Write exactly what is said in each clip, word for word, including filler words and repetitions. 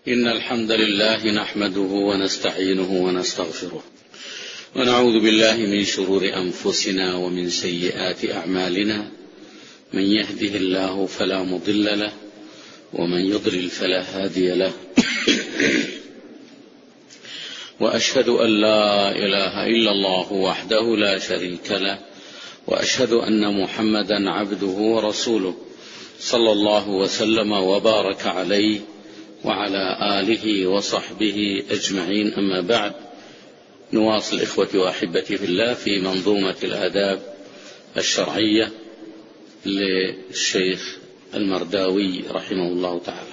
إن الحمد لله نحمده ونستعينه ونستغفره ونعوذ بالله من شرور أنفسنا ومن سيئات أعمالنا. من يهده الله فلا مضل له ومن يضلل فلا هادي له. وأشهد أن لا إله إلا الله وحده لا شريك له وأشهد أن محمدا عبده ورسوله صلى الله وسلم وبارك عليه وعلى آله وصحبه أجمعين. أما بعد، نواصل إخوتي وأحبتي في الله في منظومة الآداب الشرعية للشيخ المرداوي رحمه الله تعالى.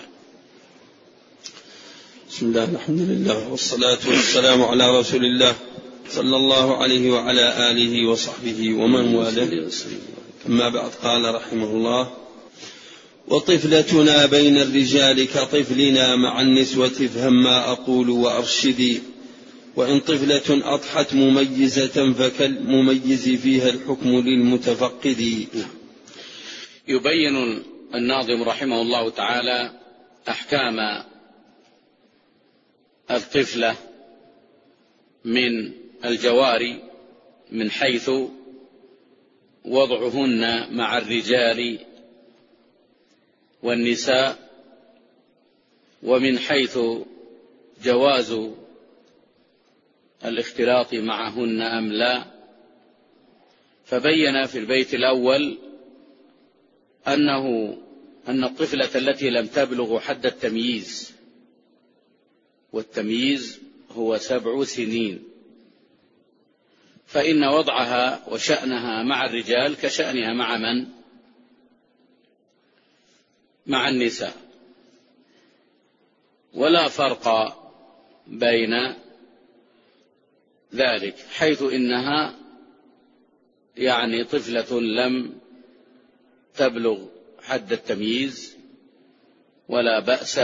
بسم الله الحمد لله والصلاة والسلام على رسول الله صلى الله عليه وعلى آله وصحبه ومن والاه. أما بعد، قال رحمه الله: وطفلتنا بين الرجال كطفلنا مع النسوة افهم ما أقول وأرشدي، وإن طفلة أضحت مميزة فكالمميز فيها الحكم للمتفقد. يبين الناظم رحمه الله تعالى أحكام الطفلة من الجواري من حيث وضعهن مع الرجال والنساء، ومن حيث جواز الاختلاط معهن أم لا. فبين في البيت الأول أنه أن الطفلة التي لم تبلغ حد التمييز، والتمييز هو سبع سنين، فإن وضعها وشأنها مع الرجال كشأنها مع من؟ مع النساء، ولا فرق بين ذلك، حيث إنها يعني طفلة لم تبلغ حد التمييز، ولا بأس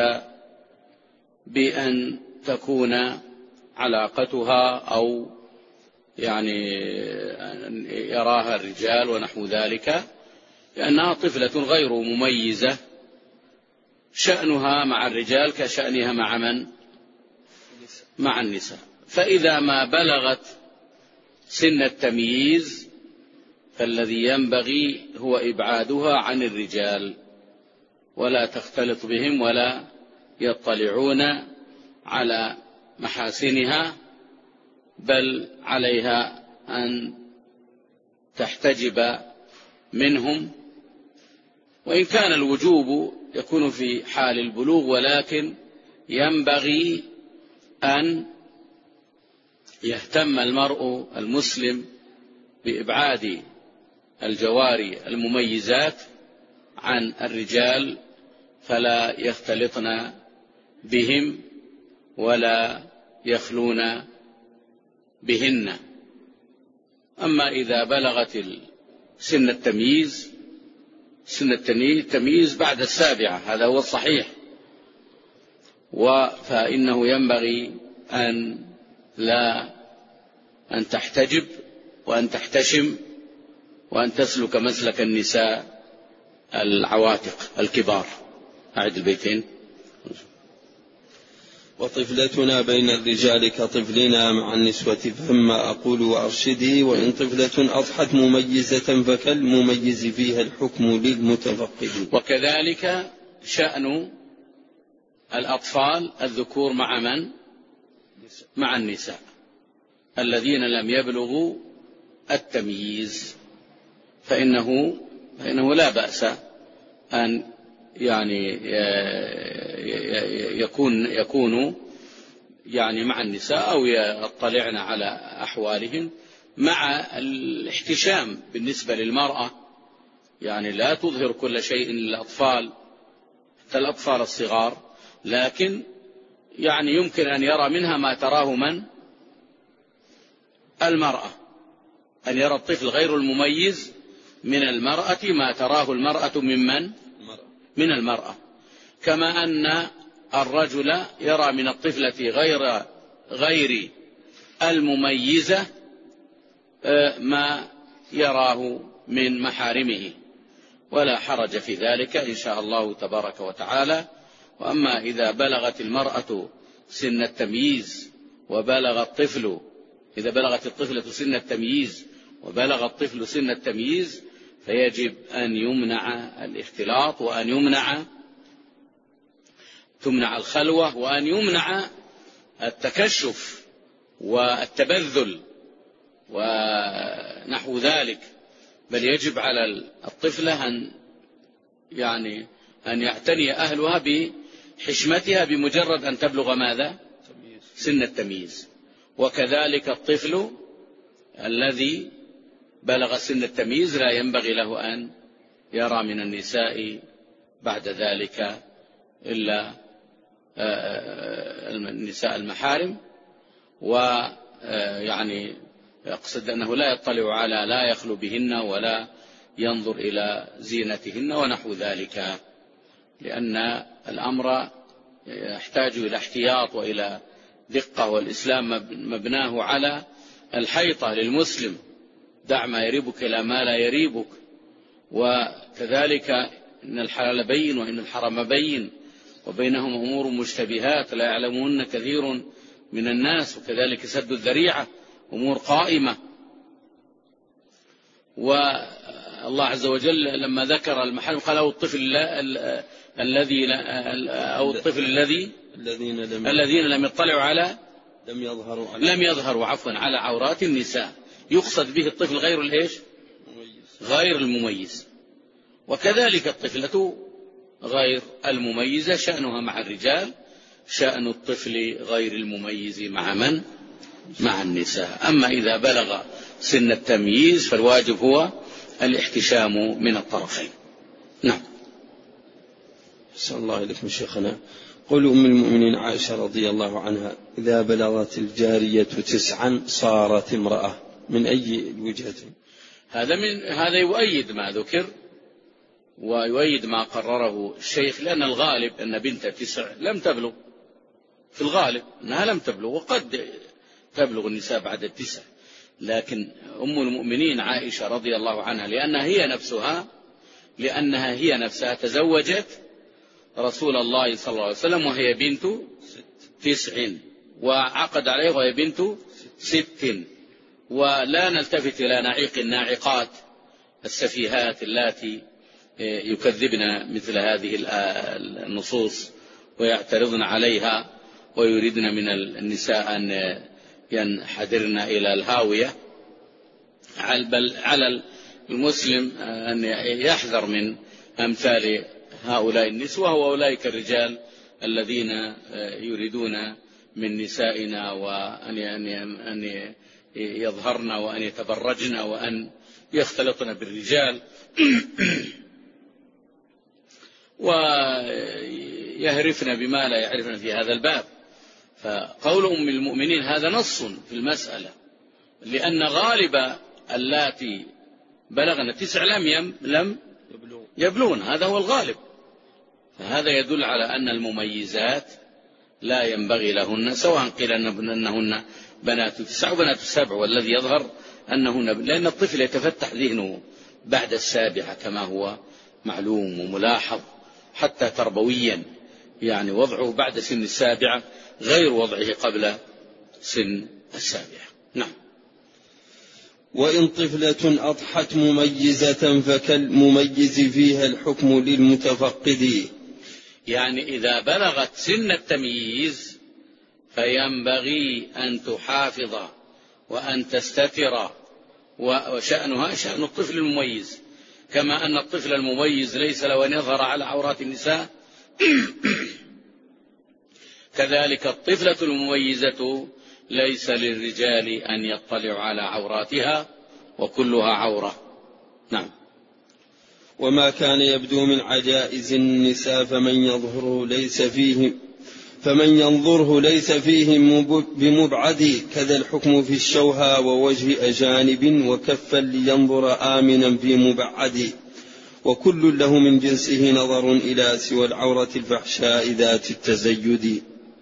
بأن تكون علاقتها أو يعني يراها الرجال ونحو ذلك، لأنها طفلة غير مميزة، شأنها مع الرجال كشأنها مع من؟ مع النساء. فإذا ما بلغت سن التمييز فالذي ينبغي هو إبعادها عن الرجال، ولا تختلط بهم ولا يطلعون على محاسنها، بل عليها أن تحتجب منهم، وإن كان الوجوب يكون في حال البلوغ، ولكن ينبغي أن يهتم المرء المسلم بإبعاد الجواري المميزات عن الرجال، فلا يختلطن بهم ولا يخلون بهن. أما إذا بلغت سن التمييز، سن التمييز بعد السابعة، هذا هو الصحيح، فإنه ينبغي أن لا أن تحتجب وأن تحتشم وأن تسلك مسلك النساء العواتق الكبار. أعد البيتين. وطفلتنا بين الرجال كطفلنا مع النسوة فما أقول وأرشدي، وإن طفلة أضحت مميزة فكالمميز فيها الحكم للمتفقد. وكذلك شأن الأطفال الذكور مع من؟ مع النساء الذين لم يبلغوا التمييز، فإنه, فإنه لا بأس أن يعني يكون يكونوا يعني مع النساء أو يطلعن على أحوالهم، مع الاحتشام بالنسبة للمرأة، يعني لا تظهر كل شيء للأطفال حتى الأطفال الصغار، لكن يعني يمكن أن يرى منها ما تراه من؟ المرأة، أن يرى الطفل غير المميز من المرأة ما تراه المرأة من من؟ من المرأة، كما أن الرجل يرى من الطفلة غير غير المميزة ما يراه من محارمه، ولا حرج في ذلك إن شاء الله تبارك وتعالى. وأما إذا بلغت المرأة سن التمييز وبلغ الطفل إذا بلغت الطفلة سن التمييز وبلغ الطفل سن التمييز فيجب أن يمنع الاختلاط وأن يمنع تمنع الخلوة وأن يمنع التكشف والتبذل ونحو ذلك، بل يجب على الطفلة أن يعني أن يعتني أهلها بحشمتها بمجرد أن تبلغ ماذا؟ سن التمييز. وكذلك الطفل الذي بلغ سن التمييز لا ينبغي له أن يرى من النساء بعد ذلك إلا النساء المحارم، ويعني يقصد أنه لا يطلع على لا يخلو بهن ولا ينظر إلى زينتهن ونحو ذلك، لأن الأمر يحتاج إلى احتياط وإلى دقة، والإسلام مبناه على الحيطة للمسلم، دع ما يريبك إلى ما لا يريبك. وكذلك إن الحلال بين وإن الحرام بين وبينهم أمور مشتبهات لا يعلمهن كثير من الناس، وكذلك سد الذريعة أمور قائمة. والله عز وجل لما ذكر المحارم قال أو الطفل الذي أو الطفل الذي الذين لم, الذين لم يطلعوا على لم يظهروا على لم يظهروا عفوا على عورات النساء، يقصد به الطفل غير الإيش؟ غير المميز. وكذلك الطفلة غير المميزة شأنها مع الرجال، شأن الطفل غير المميز مع من؟ مع النساء. أما إذا بلغ سن التمييز فالواجب هو الاحتشام من الطرفين. نعم. أحسن الله إليكم شيخنا. قول أم المؤمنين عائشة رضي الله عنها إذا بلغت الجارية تسعا صارت امرأة، من أي الوجهتين؟ هذا من هذا يؤيد ما ذكر ويؤيد ما قرره الشيخ، لأن الغالب أن بنت تسع لم تبلغ، في الغالب أنها لم تبلغ، وقد تبلغ النساء بعد التسع، لكن أم المؤمنين عائشة رضي الله عنها لأنها هي نفسها لأنها هي نفسها تزوجت رسول الله صلى الله عليه وسلم وهي بنت تسع، وعقد عليه وهي بنت ست، ولا نلتفت إلى نعيق الناعقات السفيهات اللاتي يكذبن مثل هذه النصوص ويعترضن عليها ويريدن من النساء أن ينحدرن إلى الهاوية. بل على المسلم أن يحذر من أمثال هؤلاء النسوة وأولئك الرجال الذين يريدون من نسائنا وأن يظهرن وأن يتبرجن وأن يختلطن بالرجال ويهرفن بما لا يعرفن في هذا الباب. فقول أم المؤمنين هذا نص في المسألة، لأن غالب اللاتي بلغن تسع لم لم يبلون، هذا هو الغالب. فهذا يدل على أن المميزات لا ينبغي لهن، سواء قيل أنهن بنات تسع وبنات السبع، والذي يظهر أنهن، لأن الطفل يتفتح ذهنه بعد السابعة كما هو معلوم وملاحظ حتى تربويا، يعني وضعه بعد سن السابعة غير وضعه قبل سن السابعة. نعم. وإن طفلة أضحت مميزة فكالمميز فيها الحكم للمتفقد، يعني إذا بلغت سن التمييز فينبغي أن تحافظ وأن تستتر، وشأنها شأن الطفل المميز، كما أن الطفل المميز ليس له أن يظهر على عورات النساء كذلك الطفلة المميزة ليس للرجال أن يطلعوا على عوراتها، وكلها عورة. نعم. وما كان يبدو من عجائز النساء فمن يظهره ليس فيه فمن ينظره ليس فيه بمبعد، كذا الحكم في الشوهى ووجه أجانب وكفا لينظر آمنا في مبعد، وكل له من جنسه نظر إلى سوى العورة الفحشاء ذات التزيد.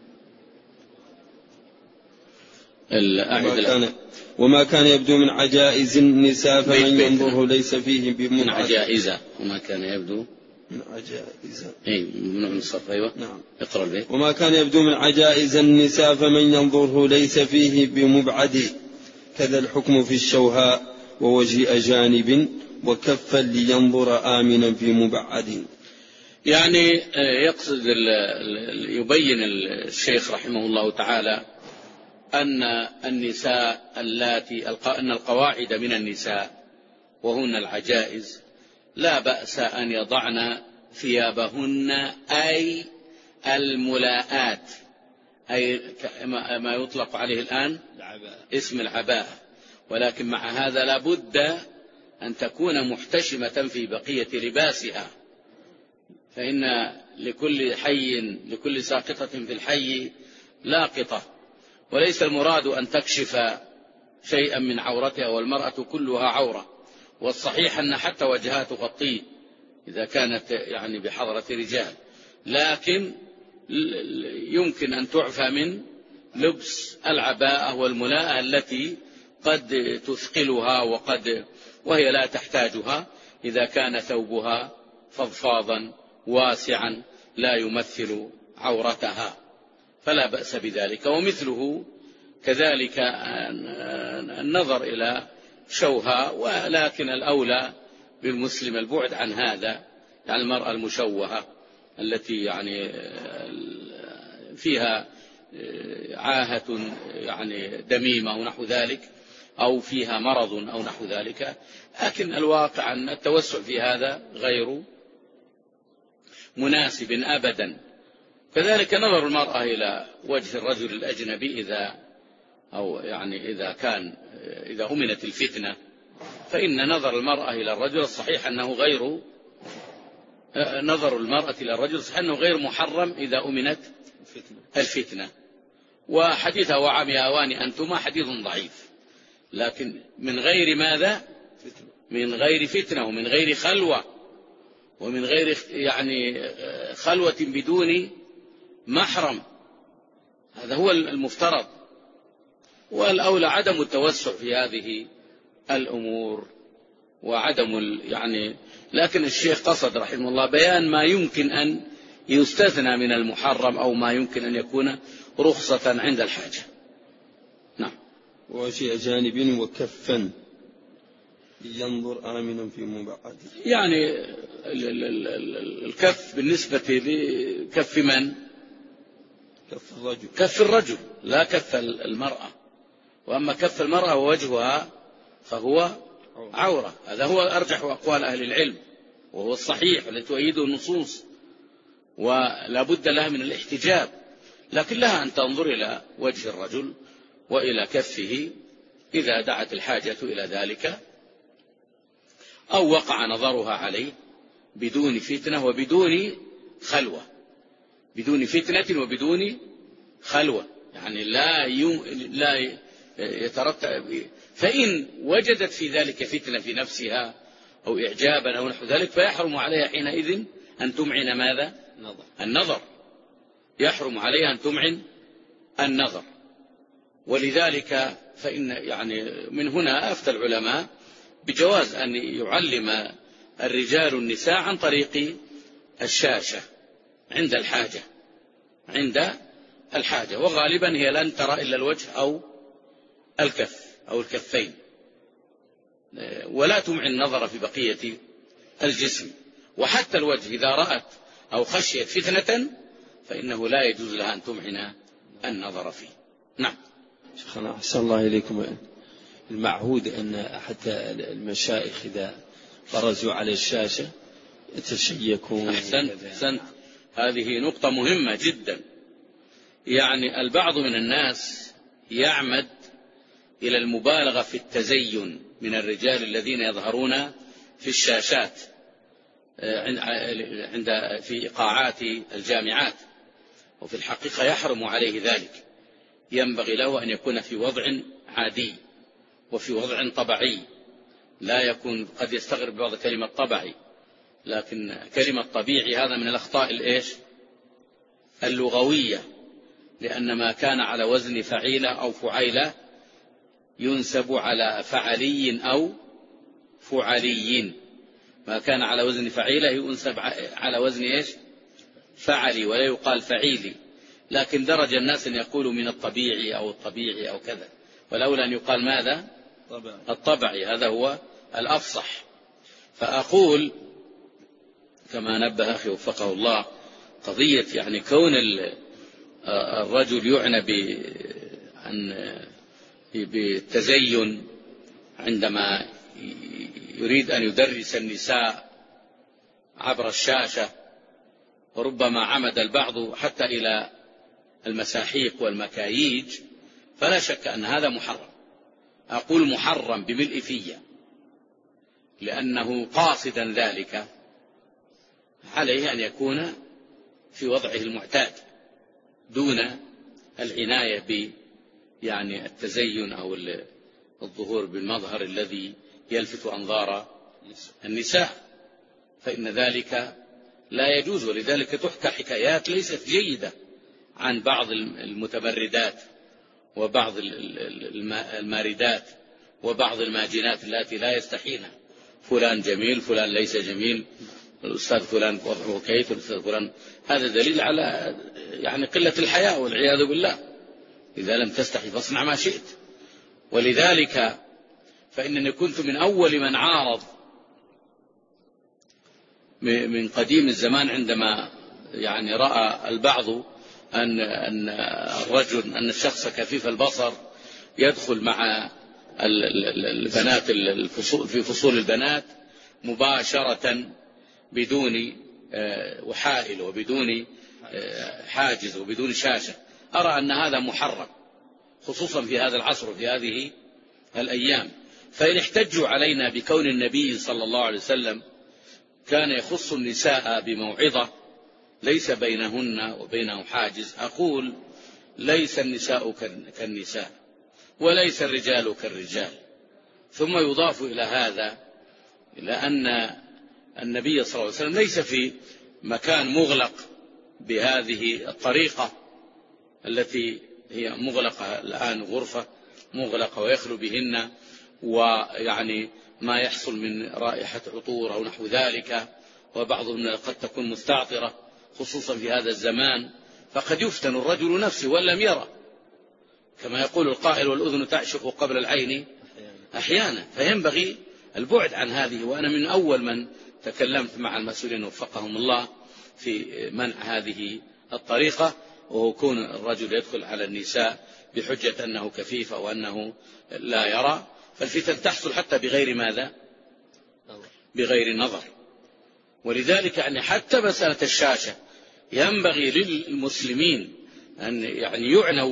وما كان, وما كان يبدو من عجائز النساء فمن ينظره ليس فيه بمبعد. من عجائز وما كان يبدو من عجائز أي ممنوع من الصرف. أيوة نعم. اقرأ البيت. وما كان يبدو من عجائز النساء فمن ينظره ليس فيه بمبعد، كذا الحكم في الشوهاء ووجه أجانب وكفا لينظر آمنا في مبعد. يعني يقصد يبين الشيخ رحمه الله تعالى أن النساء اللاتي أن القواعد من النساء وهن العجائز لا بأس أن يضعن ثيابهن أي الملاءات، أي ما يطلق عليه الآن اسم العباءة، ولكن مع هذا لا بد أن تكون محتشمة في بقية لباسها، فإن لكل حي لكل ساقطة في الحي لاقطة، وليس المراد أن تكشف شيئا من عورتها، والمرأة كلها عورة، والصحيح أن حتى وجهها تغطيه إذا كانت يعني بحضرة رجال، لكن يمكن أن تعفى من لبس العباءة والملاءة التي قد تثقلها وقد وهي لا تحتاجها إذا كان ثوبها فضفاضا واسعا لا يمثل عورتها، فلا بأس بذلك. ومثله كذلك النظر إلى شوها، ولكن الأولى بالمسلم البعد عن هذا، يعني المرأة المشوهة التي يعني فيها عاهة يعني دميمة أو نحو ذلك، أو فيها مرض أو نحو ذلك، لكن الواقع أن التوسع في هذا غير مناسب أبدا. كذلك نظر المرأة إلى وجه الرجل الأجنبي إذا أو يعني إذا كان إذا أمنت الفتنة، فإن نظر المرأة إلى الرجل الصحيح أنه غير نظر المرأة إلى الرجل صحيح أنه غير محرم إذا أمنت الفتنة. وحديث وعمي أواني أنتما حديث ضعيف، لكن من غير ماذا؟ من غير فتنة ومن غير خلوة ومن غير يعني خلوة بدون محرم، هذا هو المفترض، والأولى عدم التوسع في هذه الأمور وعدم يعني. لكن الشيخ قصد رحمه الله بيان ما يمكن أن يستثنى من المحرم أو ما يمكن أن يكون رخصة عند الحاجة. نعم. وشيء جانب وكفا ينظر آمنا في مبعد، يعني الكف بالنسبة لكف من؟ كف الرجل. كف الرجل لا كف المرأة، وأما كف المرأة ووجهها فهو عورة، هذا هو أرجح أقوال أهل العلم وهو الصحيح التي تؤيده النصوص، ولا بد لها من الاحتجاب، لكن لها أن تنظر إلى وجه الرجل وإلى كفه إذا دعت الحاجة إلى ذلك، أو وقع نظرها عليه بدون فتنة وبدون خلوة، بدون فتنة وبدون خلوة، يعني لا يوم لا يترتب. فإن وجدت في ذلك فتنة في نفسها أو إعجابا أو نحو ذلك فيحرم عليها حينئذ أن تمعن ماذا؟ النظر، يحرم عليها أن تمعن النظر. ولذلك فإن يعني من هنا أفتى العلماء بجواز أن يعلم الرجال النساء عن طريق الشاشة عند الحاجة، عند الحاجة، وغالبا هي لن ترى إلا الوجه أو الكف أو الكفين، ولا تمعن النظر في بقية الجسم. وحتى الوجه إذا رأت أو خشيت فتنة فإنه لا يجوز لها أن تمعن النظر فيه. نعم. شيخنا أحسن الله إليكم، المعهود أن حتى المشايخ إذا برزوا على الشاشة يتشيكون. أحسنت أحسنت، هذه نقطة مهمة جدا. يعني البعض من الناس يعمد إلى المبالغة في التزين من الرجال الذين يظهرون في الشاشات عند في قاعات الجامعات، وفي الحقيقة يحرم عليه ذلك، ينبغي له أن يكون في وضع عادي وفي وضع طبيعي، لا يكون قد يستغرب بعض كلمة طبيعي، لكن كلمة طبيعي هذا من الأخطاء الإيش اللغوية، لأن ما كان على وزن فعيلة أو فعيلة ينسب على فعلي أو فعلي، ما كان على وزن فعيلة ينسب على وزن إيش؟ فعلي، ولا يقال فعيلي. لكن درج الناس أن يقولوا من الطبيعي أو الطبيعي أو كذا، والأولى أن يقال ماذا؟ الطبعي، هذا هو الأفصح. فأقول كما نبه أخي وفقه الله قضية يعني كون الرجل يعنى بالتزين عندما يريد أن يدرس النساء عبر الشاشة، وربما عمد البعض حتى إلى المساحيق والمكاييج، فلا شك أن هذا محرم. أقول محرم بملء فيه، لأنه قاصدا ذلك عليه أن يكون في وضعه المعتاد دون العناية ب يعني التزين أو الظهور بالمظهر الذي يلفت أنظار النساء، فإن ذلك لا يجوز. ولذلك تحكى حكايات ليست جيدة عن بعض المتبردات وبعض الماردات وبعض الماجنات التي لا يستحين فلان جميل فلان ليس جميل، الأستاذ فلان وضعه كيف، الأستاذ فلان. هذا دليل على يعني قلة الحياء والعياذ بالله. إذا لم تستحي فاصنع ما شئت. ولذلك فإنني كنت من أول من عارض من قديم الزمان عندما يعني رأى البعض أن أن الرجل أن الشخص كفيف البصر يدخل مع البنات في فصول البنات مباشرة بدون وحائل وبدون حاجز وبدون شاشة. أرى أن هذا محرم خصوصا في هذا العصر وفي هذه الأيام. فإن احتجوا علينا بكون النبي صلى الله عليه وسلم كان يخص النساء بموعظة ليس بينهن وبينه حاجز، أقول ليس النساء كالنساء وليس الرجال كالرجال. ثم يضاف إلى هذا إلى أن النبي صلى الله عليه وسلم ليس في مكان مغلق بهذه الطريقة التي هي مغلقة الآن، غرفة مغلقة ويخلو بهن، ويعني ما يحصل من رائحة عطور أو نحو ذلك، وبعضهم قد تكون مستعطرة خصوصا في هذا الزمان، فقد يفتن الرجل نفسه وإن لم يرى، كما يقول القائل والأذن تعشق قبل العين أحيانا. فينبغي البعد عن هذه. وأنا من أول من تكلمت مع المسؤولين وفقهم الله في منع هذه الطريقة، وهو كون الرجل يدخل على النساء بحجة أنه كفيف أو أنه لا يرى، فالفتن تحصل حتى بغير ماذا؟ بغير نظر. ولذلك أن حتى مسألة الشاشة ينبغي للمسلمين أن يعني يعنوا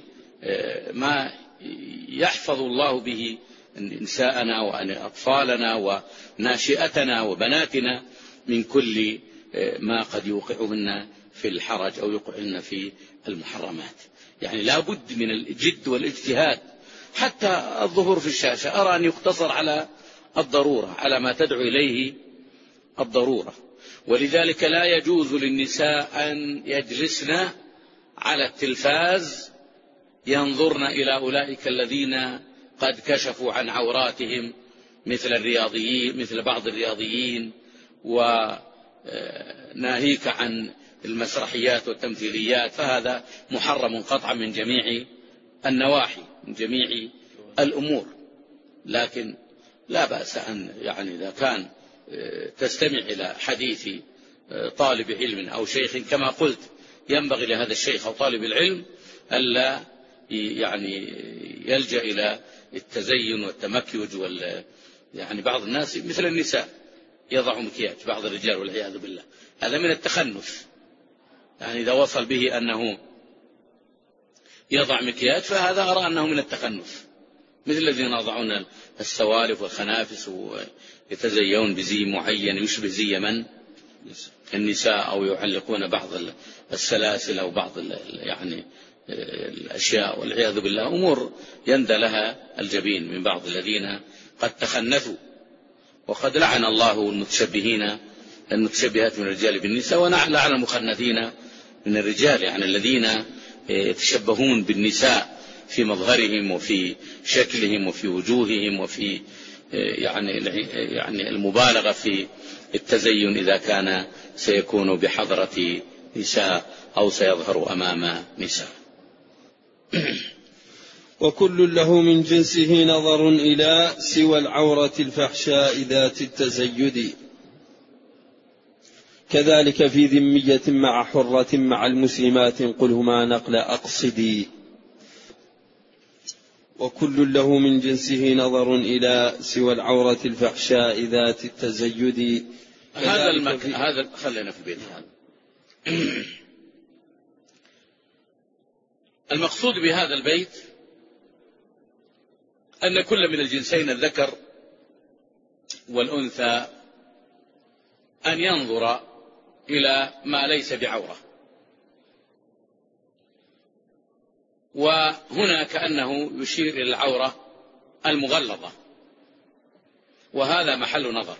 بما يحفظ الله به نساءنا وأطفالنا وناشئتنا وبناتنا من كل ما قد يوقعهن في الحرج أو يوقعهن في المحرمات. يعني لا بد من الجد والاجتهاد. حتى الظهور في الشاشة أرى أن يقتصر على الضرورة، على ما تدعو إليه الضرورة. ولذلك لا يجوز للنساء أن يجلسن على التلفاز ينظرن إلى أولئك الذين قد كشفوا عن عوراتهم مثل الرياضيين، مثل بعض الرياضيين، وناهيك عن المسرحيات والتمثيليات، فهذا محرم قطعا من جميع النواحي من جميع الأمور. لكن لا بأس أن يعني إذا كان تستمع إلى حديث طالب علم أو شيخ كما قلت، ينبغي لهذا الشيخ أو طالب العلم ألا يعني يلجأ إلى التزين والتمكيج وال يعني بعض الناس مثل النساء يضع مكياج، بعض الرجال والعياذ بالله، هذا من التخنث. يعني إذا وصل به أنه يضع مكياج فهذا أرى أنه من التخنث، مثل الذين يضعون السوالف والخنافس ويتزيون بزي معين يشبه زي من النساء، أو يعلقون بعض السلاسل أو بعض يعني الأشياء، والعياذ بالله أمور يندى لها الجبين من بعض الذين قد تخنثوا. وقد لعن الله المتشبهين المتشبهات من الرجال بالنساء، ولعن المخنثين من الرجال، يعني الذين يتشبهون بالنساء في مظهرهم وفي شكلهم وفي وجوههم وفي يعني يعني المبالغة في التزين إذا كان سيكون بحضرة نساء أو سيظهر أمام نساء. وكل له من جنسه نظر إلى سوى العورة الفحشاء ذات التزيد، كذلك في ذمية مع حرة مع المسلمات قل هما نقل أقصدي. وكل له من جنسه نظر إلى سوى العورة الفحشاء ذات التزيد. هذا المك... هذا خلينا في البيت هذا. المقصود بهذا البيت أن كل من الجنسين الذكر والأنثى أن ينظر إلى ما ليس بعورة، وهنا كأنه يشير إلى العورة المغلظة، وهذا محل نظر،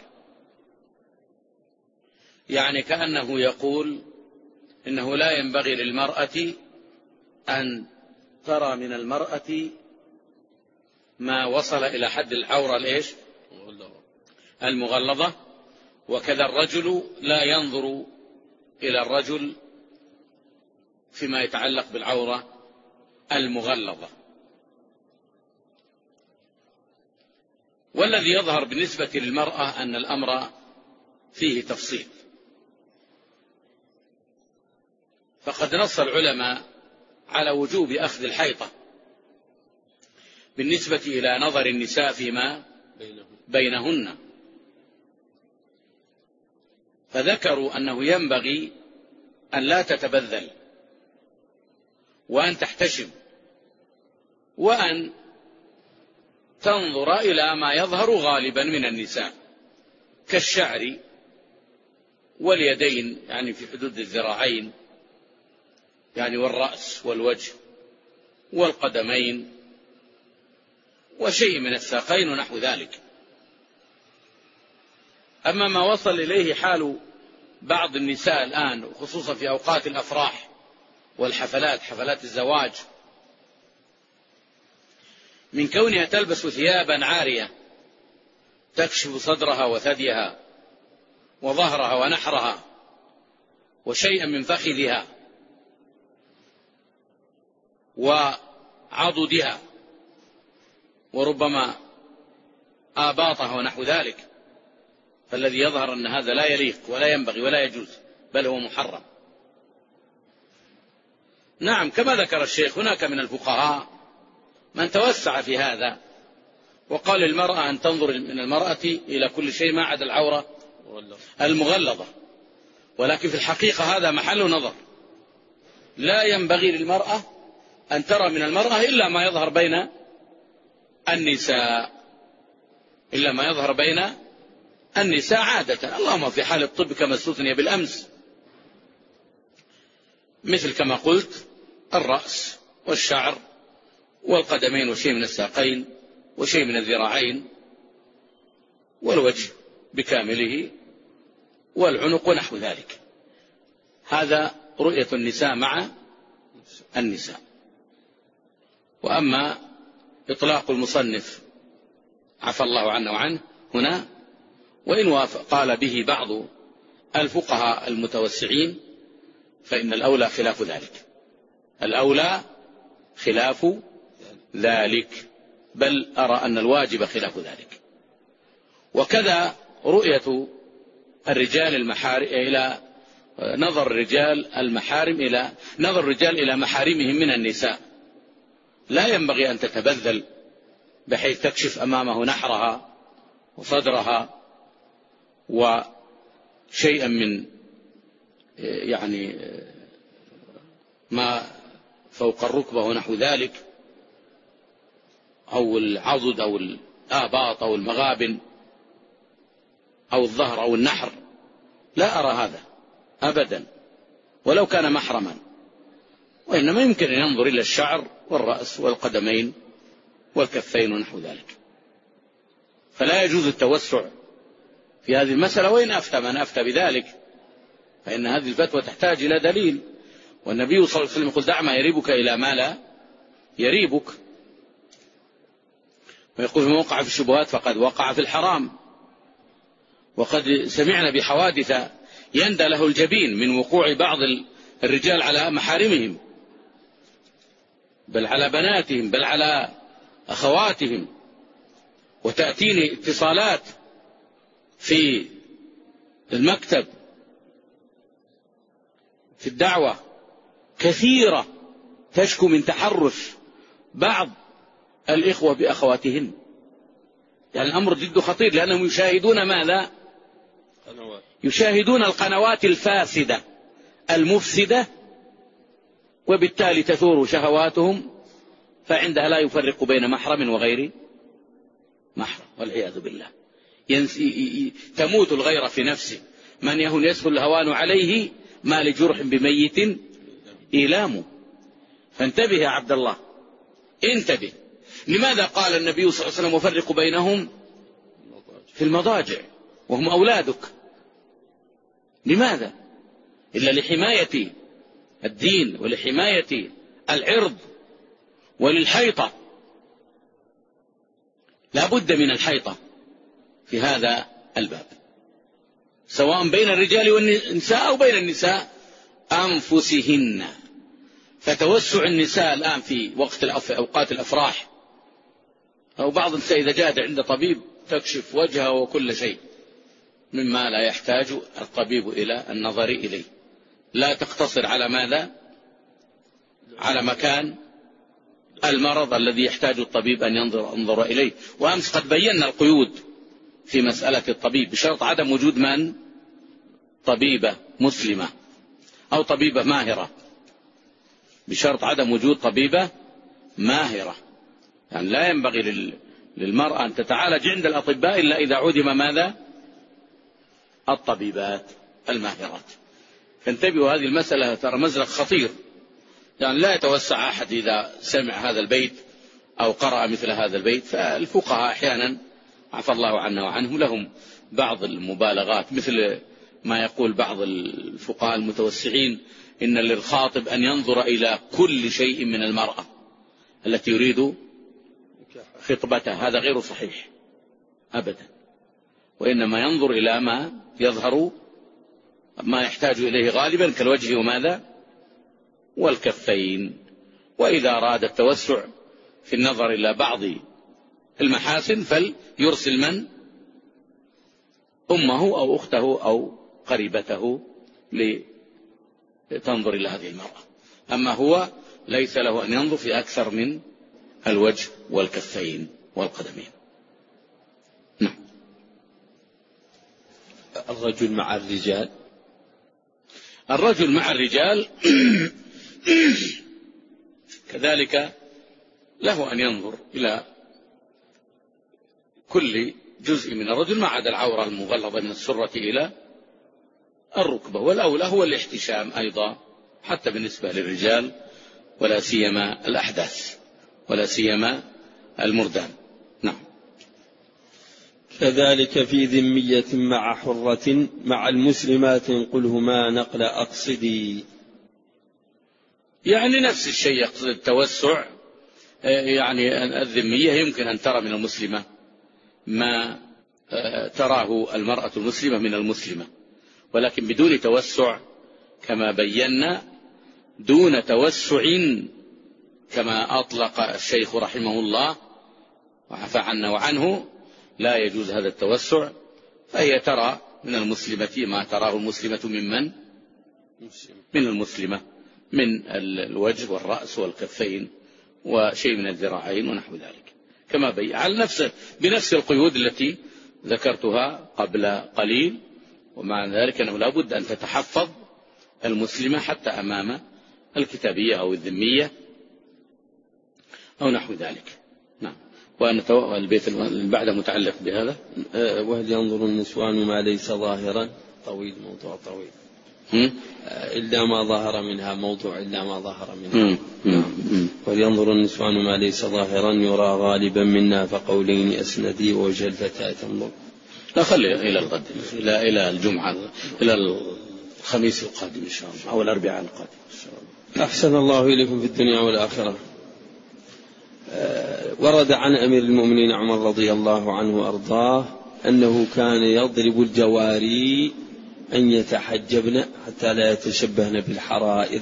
يعني كأنه يقول إنه لا ينبغي للمرأة أن ترى من المرأة ما وصل إلى حد العورة الإيش؟ المغلظة، وكذا الرجل لا ينظر إلى الرجل فيما يتعلق بالعورة المغلظة. والذي يظهر بالنسبة للمرأة أن الأمر فيه تفصيل، فقد نص العلماء على وجوب أخذ الحيطة بالنسبة إلى نظر النساء فيما بينهن، فذكروا أنه ينبغي أن لا تتبذل وأن تحتشم وأن تنظر إلى ما يظهر غالبا من النساء كالشعر واليدين، يعني في حدود الذراعين يعني، والرأس والوجه والقدمين وشيء من الساقين ونحو ذلك. أما ما وصل إليه حال بعض النساء الآن خصوصا في أوقات الأفراح والحفلات، حفلات الزواج، من كونها تلبس ثيابا عارية تكشف صدرها وثديها وظهرها ونحرها وشيئا من فخذها وعضدها وربما آباطها ونحو ذلك، فالذي يظهر أن هذا لا يليق ولا ينبغي ولا يجوز، بل هو محرم. نعم، كما ذكر الشيخ هناك من الفقهاء من توسع في هذا وقال المرأة أن تنظر من المرأة إلى كل شيء ما عدا العورة المغلظة، ولكن في الحقيقة هذا محل نظر. لا ينبغي للمرأة أن ترى من المرأة إلا ما يظهر بين النساء، إلا ما يظهر بين النساء عادة، اللهم في حال الطب كما استثني بالأمس، مثل كما قلت الرأس والشعر والقدمين وشيء من الساقين وشيء من الذراعين والوجه بكامله والعنق ونحو ذلك. هذا رؤية النساء مع النساء. وأما إطلاق المصنف عفى الله عنه وعنه هنا، وإن قال به بعض الفقهاء المتوسعين، فإن الأولى خلاف ذلك، الأولى خلاف ذلك، بل أرى أن الواجب خلاف ذلك. وكذا رؤية الرجال المحارم إلى نظر الرجال المحارم إلى نظر الرجال إلى محارمهم من النساء، لا ينبغي أن تتبذل بحيث تكشف أمامه نحرها وصدرها وشيئا من يعني ما فوق الركبة ونحو ذلك، أو العضد أو الآباط أو المغابن أو الظهر أو النحر، لا أرى هذا أبدا ولو كان محرما، وإنما يمكن أن ينظر إلى الشعر والرأس والقدمين والكفين ونحو ذلك. فلا يجوز التوسع في هذه المسألة، وإن أفتى من أفتى بذلك فإن هذه الفتوى تحتاج إلى دليل، والنبي صلى الله عليه وسلم يقول دع ما يريبك إلى ما لا يريبك. ويقول من وقع في الشبهات فقد وقع في الحرام. وقد سمعنا بحوادث يندى له الجبين من وقوع بعض الرجال على محارمهم، بل على بناتهم، بل على أخواتهم. وتأتيني اتصالات في المكتب في الدعوة كثيرة تشكو من تحرش بعض الإخوة بأخواتهن. يعني الأمر جد خطير، لأنهم يشاهدون ماذا؟ يشاهدون القنوات الفاسدة المفسدة، وبالتالي تثور شهواتهم، فعندها لا يفرق بين محرم وغير محرم والعياذ بالله. تموت الغيرة في نفسه، من يهن يسهل الهوان عليه، ما لجرح بميت إيلام. فانتبه يا عبد الله، انتبه. لماذا قال النبي صلى الله عليه وسلم وفرق بينهم في المضاجع وهم أولادك؟ لماذا؟ إلا لحماية الدين ولحماية العرض وللحيطة. لا بد من الحيطة في هذا الباب، سواء بين الرجال والنساء أو بين النساء أنفسهن. فتوسع النساء الآن في وقت أوقات الأفراح، أو بعض النساء إذا جاءت عند طبيب تكشف وجهها وكل شيء، مما لا يحتاج الطبيب إلى النظر إليه. لا تقتصر على ماذا؟ على مكان المرض الذي يحتاج الطبيب أن ينظر انظر إليه. وأمس قد بينا القيود في مسألة الطبيب، بشرط عدم وجود من؟ طبيبة مسلمة أو طبيبة ماهرة، بشرط عدم وجود طبيبة ماهرة. يعني لا ينبغي للمرأة أن تتعالج عند الأطباء إلا إذا عدم ماذا؟ الطبيبات الماهرات. فانتبهوا، هذه المسألة ترى مزلق خطير. يعني لا يتوسع أحد إذا سمع هذا البيت أو قرأ مثل هذا البيت. فالفقهاء أحيانا عفى الله عنه وعنه لهم بعض المبالغات، مثل ما يقول بعض الفقهاء المتوسعين إن للخاطب أن ينظر إلى كل شيء من المرأة التي يريد خطبتها. هذا غير صحيح أبدا، وإنما ينظر إلى ما يظهر، ما يحتاج إليه غالبا كالوجه وماذا؟ والكفين. وإذا أراد التوسع في النظر إلى بعض المحاسن فليرسل من؟ أمه أو أخته أو قريبته لتنظر إلى هذه المرأة. أما هو ليس له أن ينظر في أكثر من الوجه والكفين والقدمين. نعم. الرجل مع الرجال، الرجل مع الرجال كذلك له أن ينظر إلى كل جزء من الرجل ما عدا العورة المغلظة من السرة إلى الركبة. والأولى هو الاحتشام أيضا حتى بالنسبة للرجال، ولا سيما الأحداث، ولا سيما المردان. نعم. كذلك في ذمية مع حرة مع المسلمات قلهما نقل أقصدي. يعني نفس الشيء يقصد التوسع. يعني الذمية يمكن أن ترى من المسلمة ما تراه المرأة المسلمة من المسلمة، ولكن بدون توسع كما بينا، دون توسع كما أطلق الشيخ رحمه الله وعفى عنا وعنه. لا يجوز هذا التوسع، فهي ترى من المسلمة ما تراه المسلمة ممن؟ من المسلمة، من الوجه والرأس والكفين وشيء من الذراعين ونحو ذلك، كما بين على نفسه بنفس القيود التي ذكرتها قبل قليل. ومع ذلك أنه لا بد أن تتحفظ المسلمة حتى أمام الكتابية أو الذمية أو نحو ذلك. نعم. وأن البيت اللي بعده متعلق بهذا. وهل ينظر النسوان ما ليس ظاهرا؟ طويل، موضوع طويل. إلا ما ظهر منها، موضوع إلا ما ظهر منها. وهل ينظر النسوان ما ليس ظاهرا يرى غالبا منا فقولين أسندي وجه الفتاة تنظر. لا، خلي إلى الغد، إلى إلى الجمعة، إلى الخميس القادم إن شاء الله أو الأربعاء القادم إن شاء الله. أحسن الله إليكم في الدنيا والآخرة. ورد عن أمير المؤمنين عمر رضي الله عنه وأرضاه أنه كان يضرب الجواري أن يتحجبن حتى لا يتشبهن بالحرائر.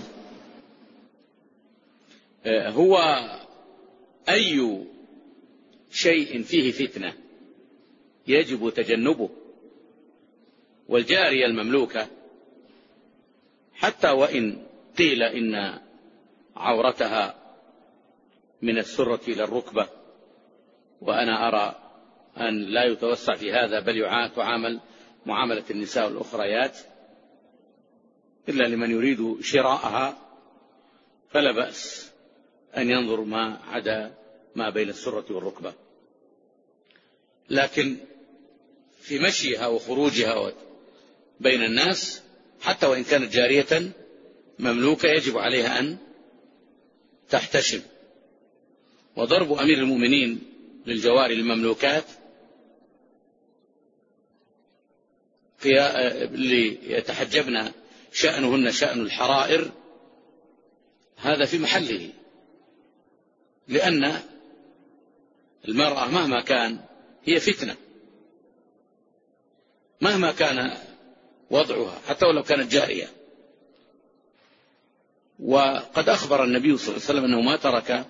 هو أي شيء فيه فتنة يجب تجنبه، والجارية المملوكة حتى وإن قيل إن عورتها من السرة إلى الركبة، وأنا أرى أن لا يتوسع في هذا، بل تعامل معاملة النساء الأخريات، إلا لمن يريد شراءها فلا بأس أن ينظر ما عدا ما بين السرة والركبة. لكن في مشيها وخروجها بين الناس حتى وإن كانت جارية مملوكة يجب عليها أن تحتشم. وضرب أمير المؤمنين للجواري المملوكات ليتحجبن شأنهن شأن الحرائر هذا في محله، لأن المرأة مهما كان هي فتنة، مهما كان وضعها حتى ولو كانت جارية. وقد أخبر النبي صلى الله عليه وسلم أنه ما ترك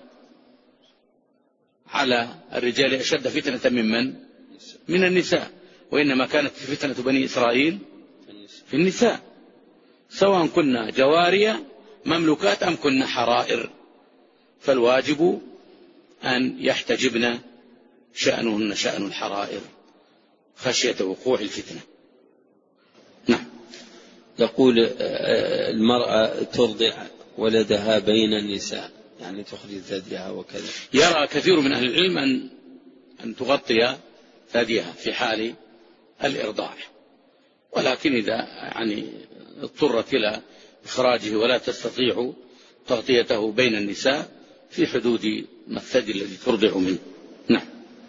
على الرجال أشد فتنة ممن من النساء، وإنما كانت فتنة بني إسرائيل في النساء، سواء كنا جوارية مملوكات أم كنا حرائر، فالواجب أن يحتجبن شأنهن شأن الحرائر خشية وقوع الفتنة. نعم. يقول المرأة ترضع ولدها بين النساء، يعني تخرج ثديها وكذا. يرى كثير من أهل العلم أن, أن تغطي ثديها في حال الإرضاع، ولكن إذا يعني اضطرت إلى إخراجه ولا تستطيع تغطيته بين النساء في حدود الثدي الذي ترضع منه. نعم.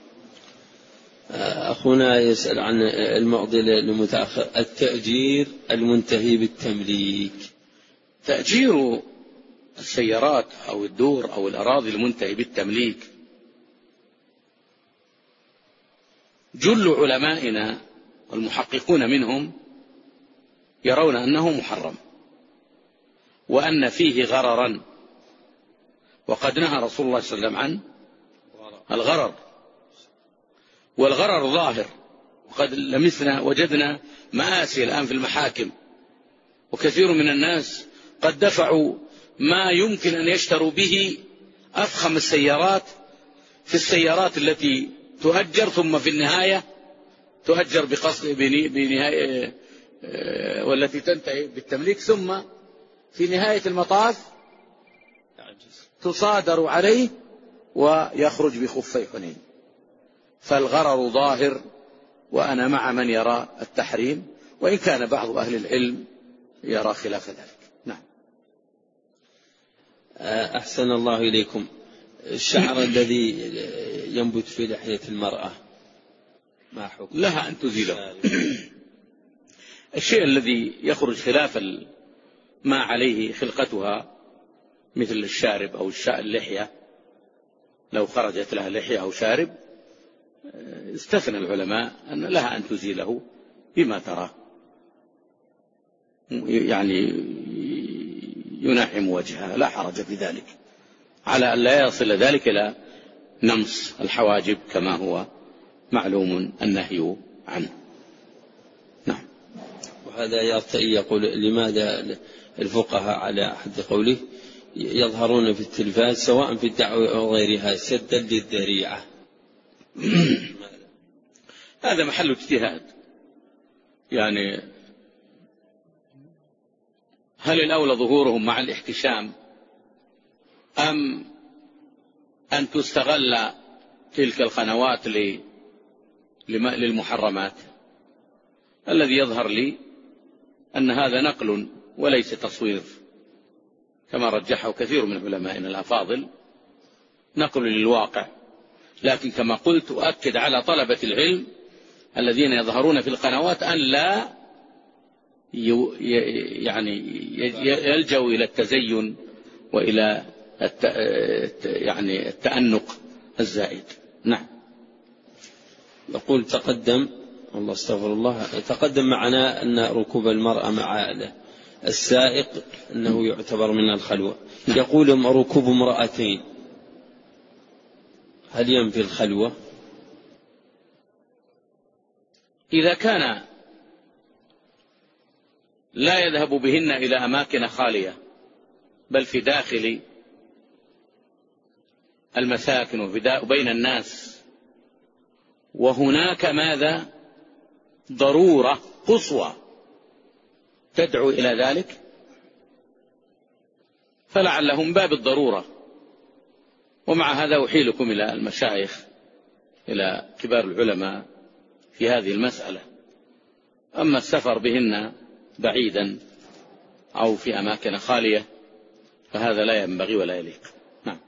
أخونا يسأل عن المعضلة المتأخر، التأجير المنتهي بالتمليك. تأجير السيارات أو الدور أو الأراضي المنتهي بالتمليك جل علمائنا والمحققون منهم يرون أنه محرم، وأن فيه غررا، وقد نهى رسول الله صلى الله عليه وسلم عن الغرر، والغرر ظاهر، وقد لمسنا وجدنا مآسي الآن في المحاكم، وكثير من الناس قد دفعوا ما يمكن أن يشتروا به أفخم السيارات في السيارات التي تؤجر، ثم في النهاية تؤجر بقصد بنهاية والتي تنتهي بالتمليك، ثم في نهاية المطاف تصادر عليه ويخرج بخفي حنين. فالغرر ظاهر، وأنا مع من يرى التحريم، وإن كان بعض أهل العلم يرى خلاف ذلك. نعم. أحسن الله إليكم. الشعر الذي ينبت في لحية المرأة ما حكم؟ لها أن تزيله. الشيء الذي يخرج خلاف ما عليه خلقتها مثل الشارب أو اللحية، لو خرجت لها لحية أو شارب استثنى العلماء أن لها أن تزيله بما ترى، يعني ينعم وجهها، لا حرج في ذلك، على أن لا يصل ذلك إلى نمص الحواجب كما هو معلوم النهي عنه. نعم. وهذا يرتئي يقول لماذا الفقهاء على أحد قوله يظهرون في التلفاز سواء في الدعوة أو غيرها سدا للذريعة؟ هذا محل اجتهاد، يعني هل الأولى ظهورهم مع الاحتشام أم أن تستغل تلك القنوات للمحرمات؟ الذي يظهر لي أن هذا نقل وليس تصوير، كما رجحه كثير من علمائنا الأفاضل، نقل للواقع. لكن كما قلت أؤكد على طلبة العلم الذين يظهرون في القنوات أن لا يعني يلجوا إلى التزين وإلى الت... يعني التأنق الزائد. نعم. يقول تقدم الله استغفر الله تقدم معنا أن ركوب المرأة مع السائق أنه يعتبر من الخلوة. نعم. يقول ركوب امرأتين هل ينفي الخلوة؟ إذا كان لا يذهب بهن إلى أماكن خالية بل في داخل المساكن وبين الناس، وهناك ماذا ضرورة قصوى تدعو إلى ذلك، فلعلهم باب الضرورة. ومع هذا أحيلكم إلى المشايخ إلى كبار العلماء في هذه المسألة. أما السفر بهن بعيدا أو في أماكن خالية فهذا لا ينبغي ولا يليق. نعم.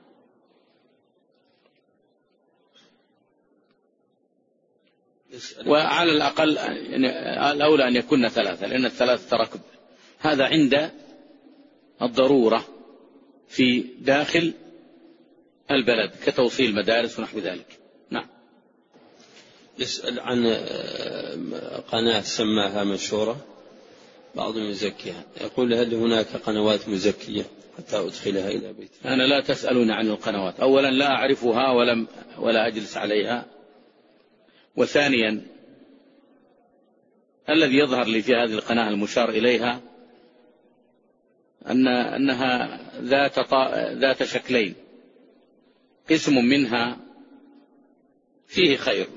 وعلى الأقل الأولى أن يكون ثلاثة، لأن الثلاثة ركب هذا عند الضرورة في داخل البلد كتوصيل مدارس ونحو ذلك. نعم. يسأل عن قناة سماها مشهورة بعضهم يزكيها، يقول هل هناك قنوات مزكية حتى أدخلها إلى بيتي؟ أنا لا تسألون عن القنوات، أولا لا أعرفها ولم ولا أجلس عليها، وثانيا الذي يظهر لي في هذه القناة المشار إليها أن أنها ذات ذات شكلين، قسم منها فيه خير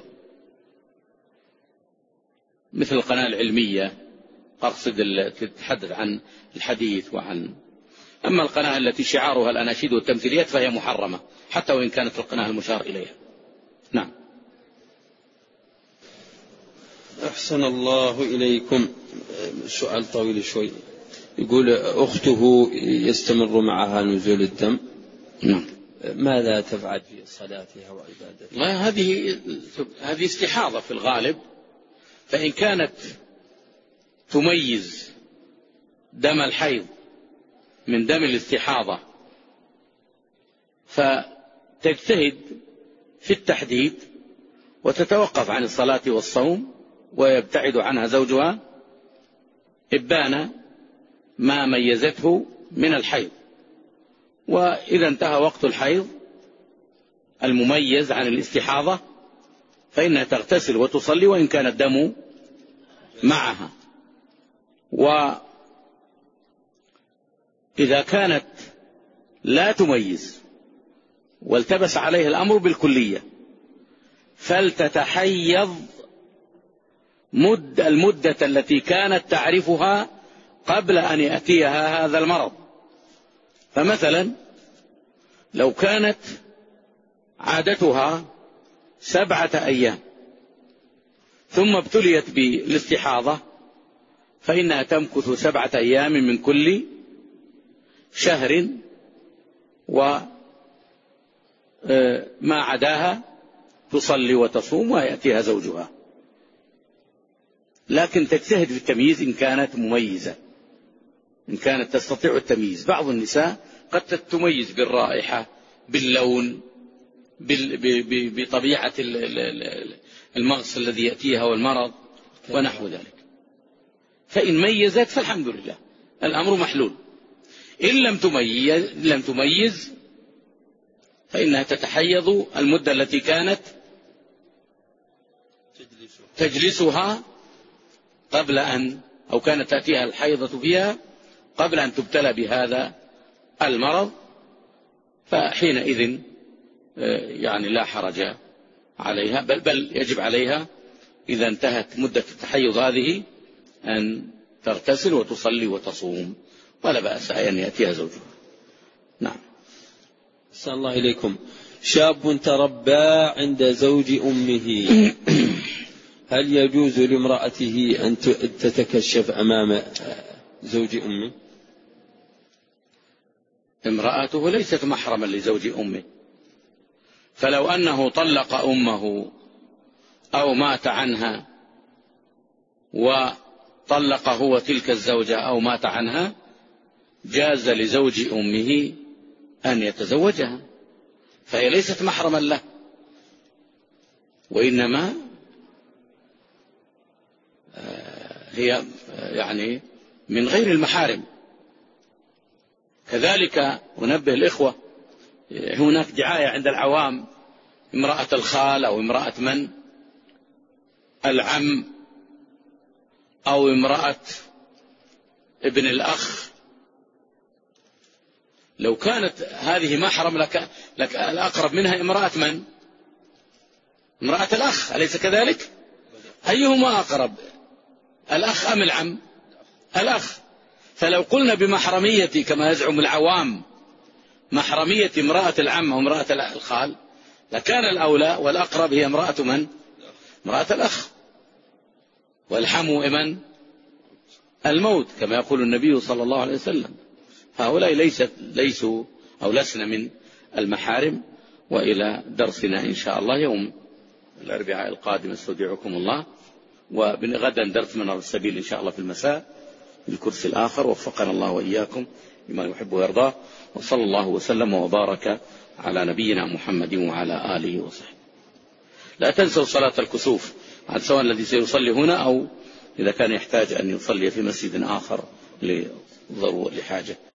مثل القناة العلمية، أقصد تتحدث عن الحديث وعن، أما القناة التي شعارها الأناشيد والتمثيليات فهي محرمة حتى وإن كانت القناة المشار إليها. نعم. أحسن الله إليكم. سؤال طويل شوي، يقول أخته يستمر معها نزول الدم. نعم. ماذا تفعل في صلاتها وعبادتها؟ لا، هذه هذه استحاضة في الغالب، فإن كانت تميز دم الحيض من دم الاستحاضة فتجتهد في التحديد وتتوقف عن الصلاة والصوم ويبتعد عنها زوجها إبان ما ميزته من الحيض. وإذا انتهى وقت الحيض المميز عن الاستحاضة فإنها تغتسل وتصلي وإن كان الدم معها. وإذا كانت لا تميز والتبس عليه الأمر بالكلية فلتتحيض مد المدة التي كانت تعرفها قبل أن يأتيها هذا المرض. فمثلا لو كانت عادتها سبعة أيام ثم ابتليت بالاستحاضة فإنها تمكث سبعة أيام من كل شهر، وما عداها تصلي وتصوم ويأتيها زوجها، لكن تجتهد في التمييز إن كانت مميزة، إن كانت تستطيع التمييز. بعض النساء قد تميز بالرائحة، باللون، بطبيعة المغص الذي يأتيها والمرض ونحو ذلك، فإن ميزت فالحمد لله الأمر محلول. إن لم تميز, لم تميز فإنها تتحيض المدة التي كانت تجلسها قبل أن أو كانت تأتيها الحيضة فيها قبل أن تبتلى بهذا المرض، فحينئذ يعني لا حرج عليها، بل, بل يجب عليها إذا انتهت مدة التحيض هذه أن تغتسل وتصلي وتصوم، ولا بأس أن يأتيها زوجها. نعم. أحسن الله إليكم. شاب تربى عند زوج أمه هل يجوز لامرأته أن تتكشف أمام زوج أمه؟ امرأته ليست محرما لزوج أمه، فلو أنه طلق أمه أو مات عنها وطلق هو تلك الزوجة أو مات عنها جاز لزوج أمه أن يتزوجها، فهي ليست محرما له وإنما هي يعني من غير المحارم. كذلك أنبه الإخوة، هناك دعاية عند العوام امرأة الخال أو امرأة من العم أو امرأة ابن الأخ، لو كانت هذه محرم لك, لك الأقرب منها امرأة من؟ امرأة الأخ، أليس كذلك؟ أيهما أقرب، الأخ أم العم؟ الأخ. فلو قلنا بمحرمية كما يزعم العوام محرمية امرأة العم وامرأة الخال لكان الأولى والأقرب هي امرأة من؟ امرأة الأخ، والحمو من؟ الموت كما يقول النبي صلى الله عليه وسلم. فهؤلاء ليست ليسوا أو لسنا من المحارم. وإلى درسنا إن شاء الله يوم الأربعاء القادم استودعكم الله، وغدا درس من السبيل إن شاء الله في المساء الكرسي الآخر. وفقنا الله وإياكم لما يحب ويرضاه، وصلى الله وسلم وبارك على نبينا محمد وعلى آله وصحبه. لا تنسوا صلاة الكسوف، عن سواء الذي سيصلي هنا أو إذا كان يحتاج أن يصلي في مسجد آخر لضرورة لحاجة.